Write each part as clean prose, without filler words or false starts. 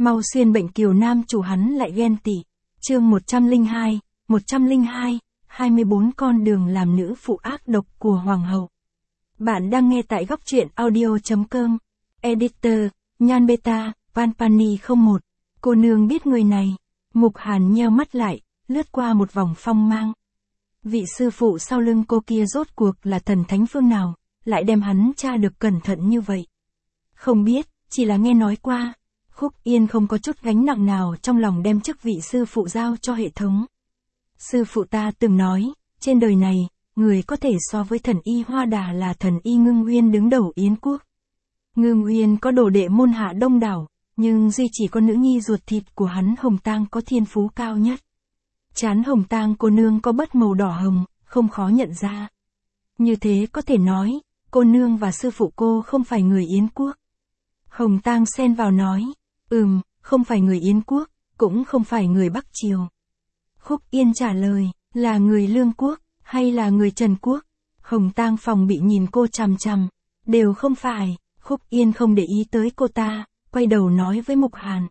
Mau xuyên bệnh kiều nam chủ hắn lại ghen tị. Chương 102, 24 con đường làm nữ phụ ác độc của hoàng hậu. Bạn đang nghe tại góc truyện audio.com. Editor, Nhan Beta, Vanpani 01. Cô nương biết người này. Mục Hàn nheo mắt lại, lướt qua một vòng phong mang. Vị sư phụ sau lưng cô kia rốt cuộc là thần thánh phương nào, lại đem hắn tra được cẩn thận như vậy. Không biết, chỉ là nghe nói qua. Khúc Yên không có chút gánh nặng nào trong lòng đem chức vị sư phụ giao cho hệ thống. Sư phụ ta từng nói, trên đời này, người có thể so với thần y Hoa Đà là thần y Ngưng Uyên đứng đầu Yến quốc. Ngưng Uyên có đồ đệ môn hạ đông đảo, nhưng duy chỉ có nữ nhi ruột thịt của hắn Hồng Tang có thiên phú cao nhất. Trán Hồng Tang cô nương có bớt màu đỏ hồng, không khó nhận ra. Như thế có thể nói, cô nương và sư phụ cô không phải người Yến quốc. Hồng Tang xen vào nói, không phải người Yến quốc, cũng không phải người Bắc Triều. Khúc Yên trả lời, là người Lương quốc, hay là người Trần quốc? Hồng Tang phòng bị nhìn cô chằm chằm, đều không phải. Khúc Yên không để ý tới cô ta, quay đầu nói với Mục Hàn.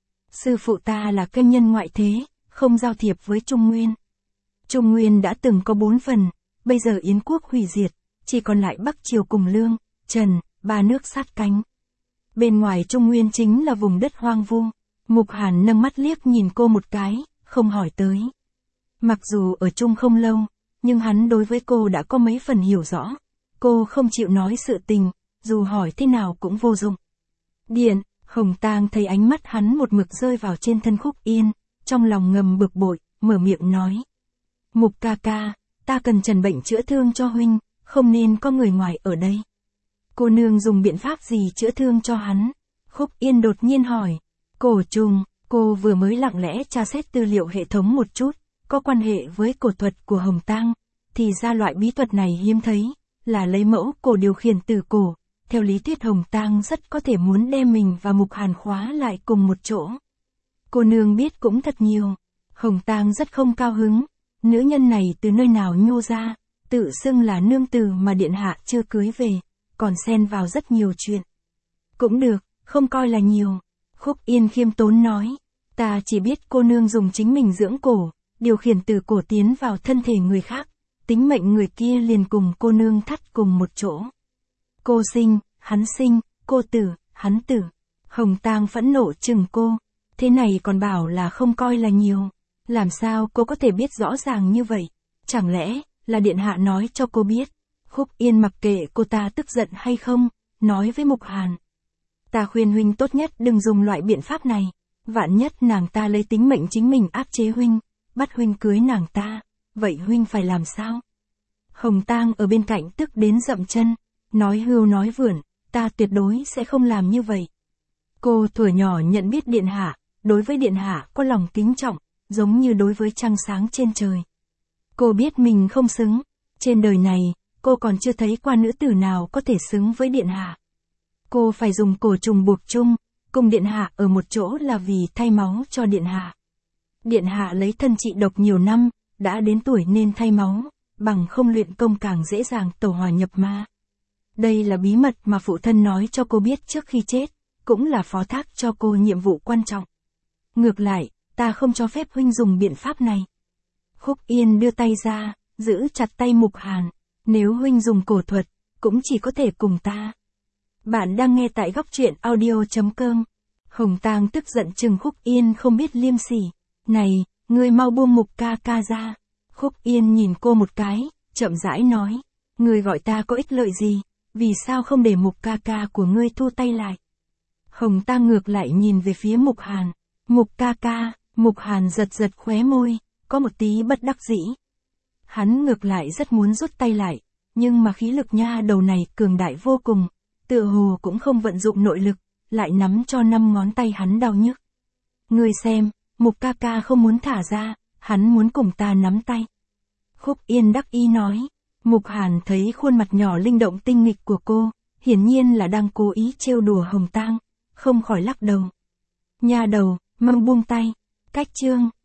Sư phụ ta là kiêm nhân ngoại thế, không giao thiệp với Trung Nguyên. Trung Nguyên đã từng có 4 phần, bây giờ Yến quốc hủy diệt, chỉ còn lại Bắc Triều cùng Lương, Trần, ba nước sát cánh. Bên ngoài Trung Nguyên chính là vùng đất hoang vu. Mục Hàn nâng mắt liếc nhìn cô một cái, không hỏi tới. Mặc dù ở chung không lâu, nhưng hắn đối với cô đã có mấy phần hiểu rõ. Cô không chịu nói sự tình, dù hỏi thế nào cũng vô dụng. Điện, Hồng Tang thấy ánh mắt hắn một mực rơi vào trên thân Khúc Yên, trong lòng ngầm bực bội, mở miệng nói. Mục ca ca, ta cần trần bệnh chữa thương cho huynh, không nên có người ngoài ở đây. Cô nương dùng biện pháp gì chữa thương cho hắn? Khúc Yên đột nhiên hỏi. Cổ trùng, cô vừa mới lặng lẽ tra xét tư liệu hệ thống một chút, có quan hệ với cổ thuật của Hồng Tang, thì ra loại bí thuật này hiếm thấy, là lấy mẫu cổ điều khiển từ cổ. Theo lý thuyết Hồng Tang rất có thể muốn đem mình và Mục Hàn khóa lại cùng một chỗ. Cô nương biết cũng thật nhiều. Hồng Tang rất không cao hứng. Nữ nhân này từ nơi nào nhô ra, tự xưng là nương tử mà điện hạ chưa cưới về, còn xen vào rất nhiều chuyện. Cũng được, không coi là nhiều. Khúc Yên khiêm tốn nói. Ta chỉ biết cô nương dùng chính mình dưỡng cổ, điều khiển từ cổ tiến vào thân thể người khác, tính mệnh người kia liền cùng cô nương thắt cùng một chỗ. Cô sinh, hắn sinh, cô tử, hắn tử. Hồng Tang phẫn nộ chừng cô. Thế này còn bảo là không coi là nhiều. Làm sao cô có thể biết rõ ràng như vậy? Chẳng lẽ là điện hạ nói cho cô biết? Khúc Yên mặc kệ cô ta tức giận hay không, nói với Mục Hàn. Ta khuyên huynh tốt nhất đừng dùng loại biện pháp này. Vạn nhất nàng ta lấy tính mệnh chính mình áp chế huynh, bắt huynh cưới nàng ta. Vậy huynh phải làm sao? Hồng Tang ở bên cạnh tức đến dậm chân. Nói hưu nói vượn, ta tuyệt đối sẽ không làm như vậy. Cô thuở nhỏ nhận biết điện hạ, đối với điện hạ có lòng kính trọng, giống như đối với trăng sáng trên trời. Cô biết mình không xứng, trên đời này, cô còn chưa thấy qua nữ tử nào có thể xứng với điện hạ. Cô phải dùng cổ trùng buộc chung, cùng điện hạ ở một chỗ là vì thay máu cho điện hạ. Điện hạ lấy thân trị độc nhiều năm, đã đến tuổi nên thay máu, bằng không luyện công càng dễ dàng tẩu hỏa nhập ma. Đây là bí mật mà phụ thân nói cho cô biết trước khi chết, cũng là phó thác cho cô nhiệm vụ quan trọng. Ngược lại, ta không cho phép huynh dùng biện pháp này. Khúc Yên đưa tay ra, giữ chặt tay Mục Hàn. Nếu huynh dùng cổ thuật, cũng chỉ có thể cùng ta. Bạn đang nghe tại góc truyện audio.com. Hồng Tang tức giận chừng Khúc Yên không biết liêm sỉ. Này, ngươi mau buông Mục ca ca ra. Khúc Yên nhìn cô một cái, chậm rãi nói. Ngươi gọi ta có ích lợi gì? Vì sao không để Mục ca ca của ngươi thu tay lại? Hồng Tang ngược lại nhìn về phía Mục Hàn. Mục ca ca, Mục Hàn giật giật khóe môi, có một tí bất đắc dĩ. Hắn ngược lại rất muốn rút tay lại, nhưng mà khí lực nha đầu này cường đại vô cùng, tựa hồ cũng không vận dụng nội lực, lại nắm cho 5 ngón tay hắn đau nhức. Ngươi xem, Mục ca ca không muốn thả ra, hắn muốn cùng ta nắm tay. Khúc Yên đắc ý nói. Mục Hàn thấy khuôn mặt nhỏ linh động tinh nghịch của cô, hiển nhiên là đang cố ý trêu đùa Hồng Tang, không khỏi lắc đầu. Nha đầu, mau buông tay. Cách chương